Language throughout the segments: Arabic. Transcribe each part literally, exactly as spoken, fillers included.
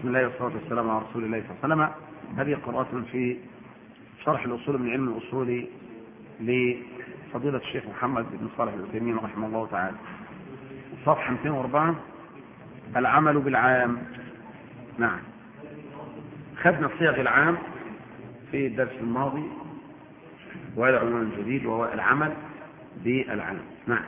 بسم الله والصلاة والسلام على رسول الله صلى الله عليه وسلم. هذه قراءة في شرح الأصول من علم الأصول لفضيلة الشيخ محمد بن صالح العثيمين رحمه الله تعالى. صفحة مئتين وأربعة، العمل بالعام. نعم، خدنا صيغ العام في الدرس الماضي، وهذا عنوان جديد وهو العمل بالعام. نعم.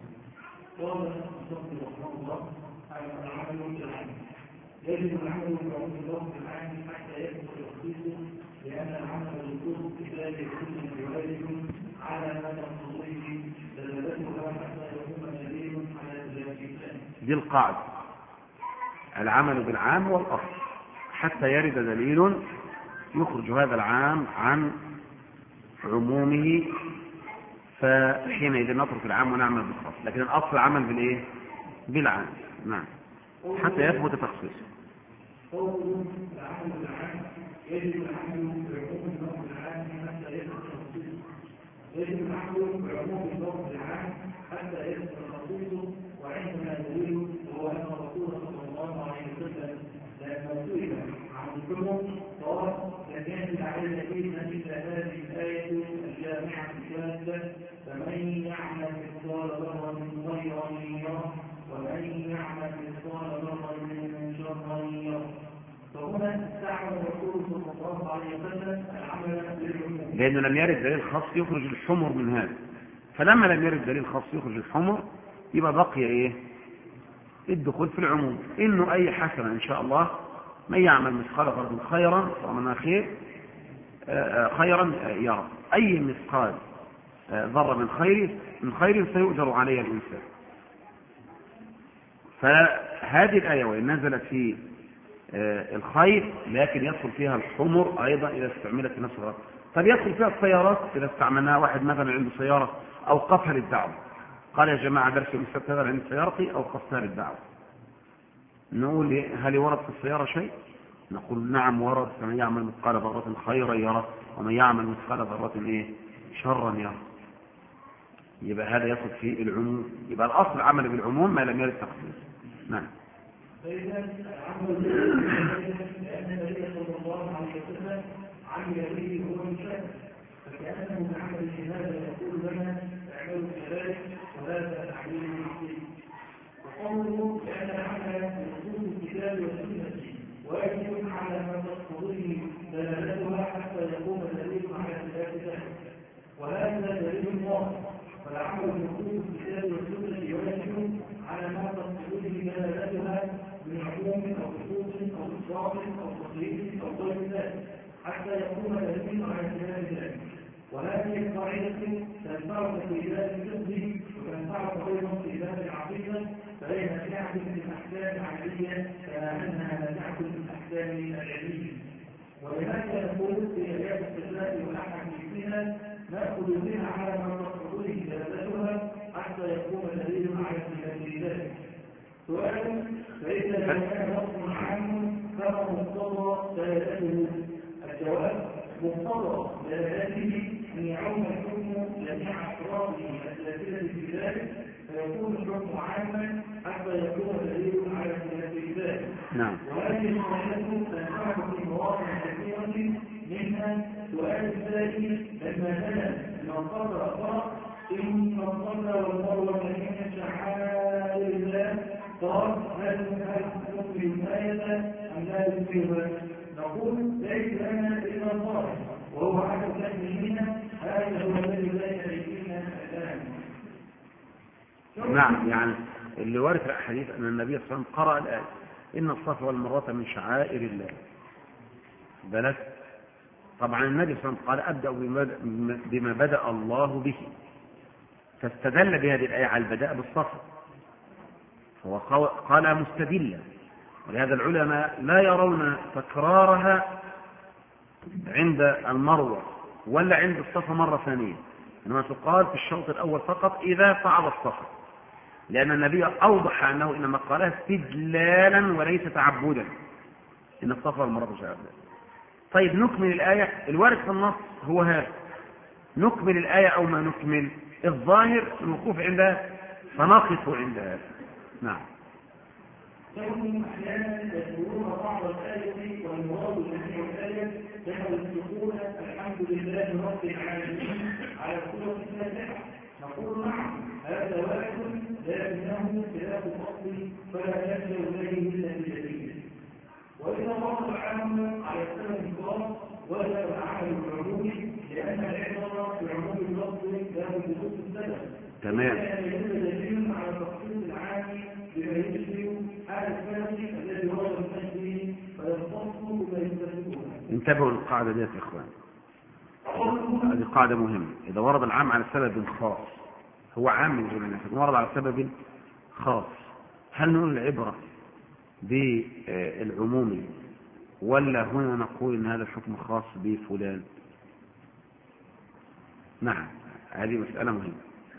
يجب العمل بعموم اللفظ العام حتى يثبت تخصيصه، لأن العمل بالكتب كتاب كل واجب على ما تقتضيه دلالتها حتى يكون دليل على ذلك. دي القاعدة، العمل بالعام والأصل حتى يرد دليل يخرج هذا العام عن عمومه، فحينئذ نترك العام ونعمل بالخاص، لكن الأصل العمل بالإيه؟ بالعام. نعم، حتى يثبت تخصيصه. قوله العمل بالعام يجب العمل بعموم اللفظ العام حتى يثبت تخصيصه. يجب العمل بعموم اللفظ العام حتى يثبت تخصيصه، وعندنا دليل وهو أن الرسول صلى الله عليه وسلم لما سئل عن الحكم قال: لم ينزل علي فينا إلا هذه الآية الجامعة الشاذة: فمن يعمل مثقال ذرة خيرا يره ومن يعمل مثقال ذرة شرا يره. فهنا استعمل الرسول صلى الله عليه وسلم العمل بالعموم، لأنه لم يرد دليل خاص يخرج الحمر من هذا، فلما لم يرد دليل خاص يخرج الحمر يبقى بقي إيه؟ الدخول في العموم، إنه أي حسنة إن شاء الله من يعمل مثقال ذرة خيرا ومن خير خيرا يرى، أي مثقال ذرة من خير من خير سيؤجر عليه الإنسان. فهذه الآية وإن نزلت في الخير لكن يدخل فيها الحمر أيضا إذا استعملت في نفس الغرض. طب يدخل فيها السيارات إذا استعملناها، واحد مثلا عنده سيارة أوقفها للدعوة، قال يا جماعة درس يوم السبت هذا عند سيارتي أوقفتها للدعوة، نقول هل ورد في السيارة شيء؟ نقول نعم ورد: فمن يعمل مثقال ذرة خيرا يره ومن يعمل مثقال ذرة إيه؟ شرا يره. يبقى هذا يصل في العموم، يبقى الأصل العمل بالعموم ما لم يرد تخصيص. نعم. فإذا العمل بالعموم لأن النبي صلى الله عليه وسلم عمل به هو الشك، فكأنه من عمل هذا يقول لنا اعملوا كذلك وهذا تعليم المسلم. وقوله لأن العمل بخصوص الكتاب والسنة واجب على ما تقتضيه دلالتها حتى يقوم الدليل على خلاف ذلك، وهذا دليل واضح. فالعمل بخصوص الكتاب والسنة واجب على ما تقتضيه دلالتها من عموم أو خصوص أو إطلاق أو تقييد أو غير ذلك حتى يقوم الدليل على خلاف ذلك. وهذه القاعدة تنفعك في باب الفقه وتنفعك أيضا في باب العقيدة، فهي نافعة في الأحكام العملية كما أنها نافعة في الأحكام العلمية. ولهذا نقول في آيات الصفات والأحكام فيها نأخذ منها على ما تقتضيه دلالتها حتى يقوم الدليل على خلاف ذلك. سؤال: فإذا لم كان لفظ عام فما مقتضى دلالته؟ الجواب: مقتضى دلالته أن يعم الحكم جميع أفراده الداخلة في ذلك، فيكون الحكم عاما حتى يكون الدليل على خلاف ذلك. نعم. وهذه القاعدة تنفع في مواضع كثيرة، منها سؤال السائل لما نزل من صلى فرق إن الصلى والمروة من شعائر الله قال: هل نكمل الآية أم لا نكملها؟ نقول: ليس لنا إلا الظاهر وهو عدم تكميلنا، هذا هو الذي لا يعرفنا الآن. نعم، يعني اللي وارد في الحديث أن النبي صلى الله عليه وسلم قرأ الآية إن الصفا والمروة من شعائر الله. بلد طبعا النبي صلى الله عليه وسلم قال: أبدأ بما بدأ الله به، فاستدل بهذه الآية على البداء بالصفا، هو قال مستدلا. ولهذا العلماء لا يرون تكرارها عند المروة ولا عند الصفا مرة ثانية، إنما تقال في الشوط الأول فقط إذا صعد الصفا، لأن النبي أوضح أنه إنما قالها استدلالا وليس تعبدا، إن الصفا والمروة شعائر الله. طيب نكمل الآية، الوارد في النص هو هذا، نكمل الآية أو ما نكمل؟ الظاهر الوقوف عندها، فنقف عند هذا. نعم. لهم أحيانا يذكرون بعض الآية والمراد جميع الآية نحو الدخول الحمد لله رب العالمين على الصورة الفاتحة. نقول نعم هذا واحد لكنه خلاف الأصل فلا يلجأ إليه إلا بالدليل. وإذا ورد العام على السبب الخاص وجب العمل العمومي لأن العبرة بعموم اللفظ لا بخصوص السبب. تمام. يدل دليل على تخصيص العام بما يشبه حال السبب الذي ورد التشبيه فيختص بما يستفيدون. انتبهوا للقاعدة دي يا إخوان. هذه قاعدة مهمة. إذا ورد العام على سبب خاص هو عام من جميع الناس، ورد على سبب خاص، هل نقول العبرة بالعموم ولا هنا نقول إن هذا الحكم خاص بفلان؟ نعم هذه مسألة مهمة.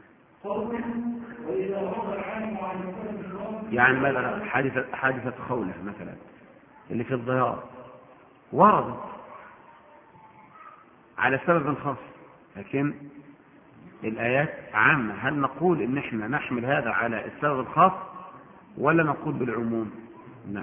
يعني مثلا حادثة حادثة خولة مثلا اللي في الظهار وردت على سبب خاص لكن الآيات عامة، هل نقول إن إحنا نحمل هذا على السبب الخاص ولا نقول بالعموم؟ نعم.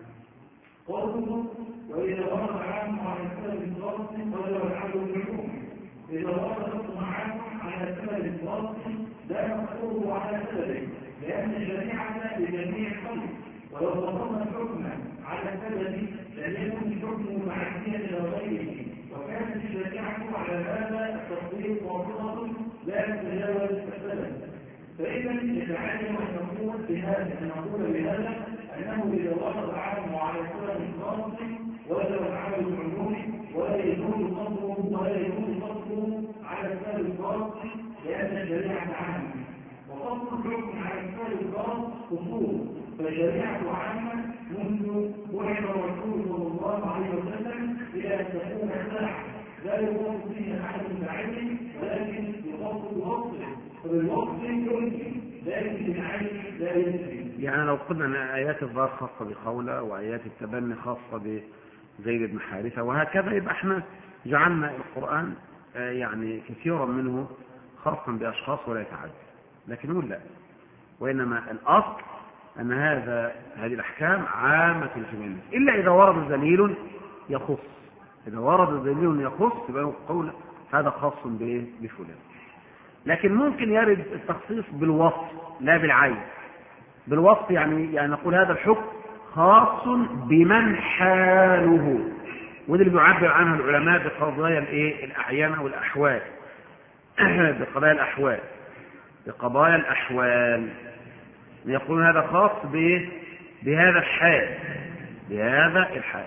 قوله وإذا ورد عام على السبب الخاص وجب العمل بالعموم. إذا ورد عام على السبب الخاص لا نقوله على سببه لأن الشريعة لجميع الخلق، ولو ضمن حكما على سبب لم يكن الحكم معديا إلى غيره، وكانت الشريعة على هذا التطبيق واضحة لا تتجاوز السبب. فإذا يتعين أن نقول بهذا أن نقول بهذا أنه إذا ورد عام على سبب خاص وجب العمل العمومي ولا يجوز قصره ولا يجوز قصره على السبب الخاص لأن الشريعة عامة، وقصر الحكم على السبب الخاص خصوص، فالشريعة عامة منذ بعث الرسول صلى الله عليه وسلم إلى أن تكون الساعة لا يوصف فيها أحد متعين ولكن يخصص بوصفه، فبالوصف يمكن لكن بالعين لا يمكن. يعني لو قلنا أن آيات الظهر خاصة بخولة وآيات التبني خاصة بزيد بن حارثة وهكذا، يبقى احنا جعلنا القرآن يعني كثيرا منه خاصا بأشخاص ولا يتعدى، لكن نقول لا، وإنما الأصل أن هذا هذه الأحكام عامة لجميع الناس إلا إذا ورد دليل يخص. إذا ورد دليل يخص يبقى قول هذا خاص بفلان. لكن ممكن يرد التخصيص بالوصف لا بالعين. بالوصف يعني يعني نقول هذا الحكم خاص بمن حاله، وده اللي بيعبر عنها العلماء بقضايا الايه الأعيان أو الأحوال بقضايا الأحوال بقضايا الأحوال يقولون هذا خاص بهذا الحال بهذا الحال.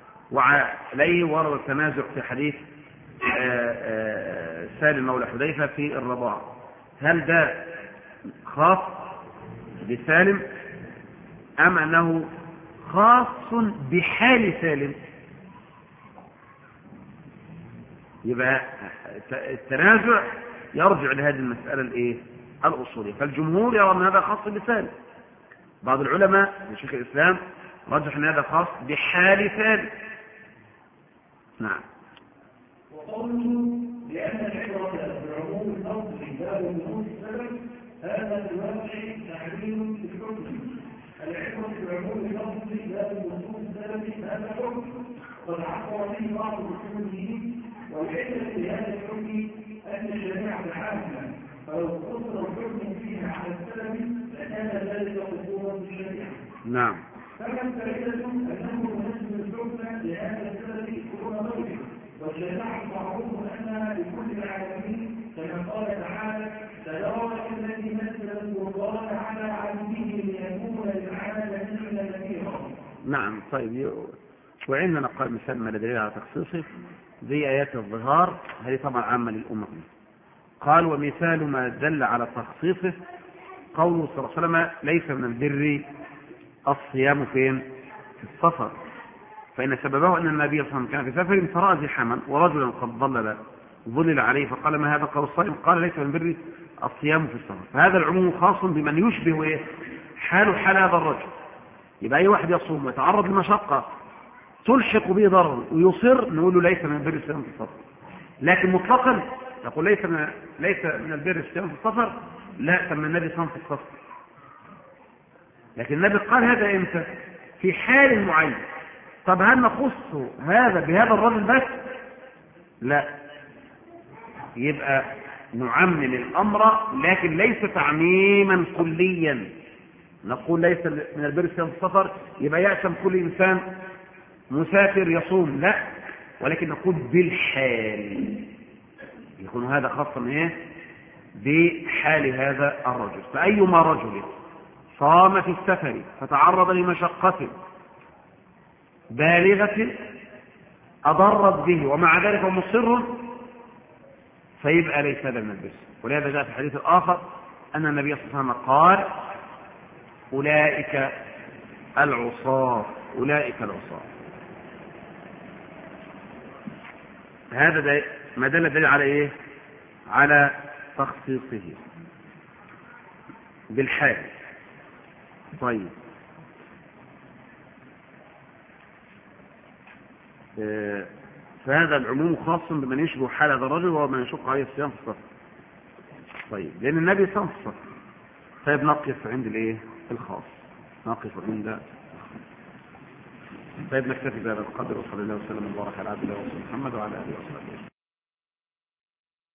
وعليه ورد التنازع في حديث سالم مولى حذيفة في الرضاع، هل ده خاص بسالم أم أنه خاص بحال سالم؟ يبقى التنازع يرجع لهذه المسألة الايه الأصولية. فالجمهور يرى أن هذا خاص بسالم، بعض العلماء وشيخ الإسلام رجح أن هذا خاص بحال سالم. نعم. وقوله لأن العبرة بعموم الأصل لا بخصوص السبب هذا في الواقع تعليل في الحكم. العبرة بعموم الأصل لا بخصوص السبب هذا حكم قد عبر به بعض المسلمين، والعلة في هذا الحكم أن الشريعة عامة، فلو قصر الحكم فيها على السبب لكان ذلك قصورا بالشريعة. نعم. فما الفائدة أنه ينزل الحكم لهذا السبب كون غيره، والشريعة معروف أنها لكل العالمين كما قال تعالى تبارك الذي نزل القرآن على عبده ليكون للعالمين نذيرا. نعم. طيب وعندنا قال مثال ما دليل على تخصيصه زي آيات الظهار، هذه طبعا عامة للأمة. قال ومثال ما دل على تخصيصه قوله صلى الله عليه وسلم ليس من البر الصيام فين في السفر، فإن سببه أن النبي صلى الله عليه وسلم كان في سفر فرأى زحاما ورجلا قد ظلل ظلل عليه فقال ما هذا؟ قال الصائم. قال ليس من البر الصيام في السفر. فهذا العموم خاص بمن يشبه إيه؟ حال حال هذا الرجل. يبقى أي واحد يصوم ويتعرض لمشقة تلحق به ضرر ويصر نقول له ليس من البر الصيام في السفر. لكن مطلقا نقول ليس من ليس من البر الصيام في السفر، لا، تم النبي صام في السفر. لكن النبي قال هذا امتى؟ في حال معين، طب هل نخص هذا بهذا الرجل بس؟ لا، يبقى نعمم الأمر لكن ليس تعميما كليا. نقول ليس من البر صيام السفر يبقى يأثم كل إنسان مسافر يصوم، لا، ولكن نقول بالحال، يكون هذا خاصا ايه بحال هذا الرجل. فأيما رجل صام في السفر فتعرض لمشقة بالغة أضرت به ومع ذلك مصر، فيبقى ليس هذا من البر. ولهذا جاء في الحديث الآخر أن النبي صلى الله عليه وسلم قال أولئك العصاة، أولئك العصاة. هذا ما دل دليل على إيه؟ على تخصيصه بالحال. طيب، فهذا العموم خاص بمن يشبه حال هذا الرجل وهو من يشق عليه الصيام في السفر. طيب، لأن النبي صام في السفر. طيب، نقف عند الايه الخاص، نقف عند الخاص. طيب، نكتفي بهذا القدر، وصلى الله وسلم وبارك على عبد الله ورسوله محمد وعلى اله وصحبه.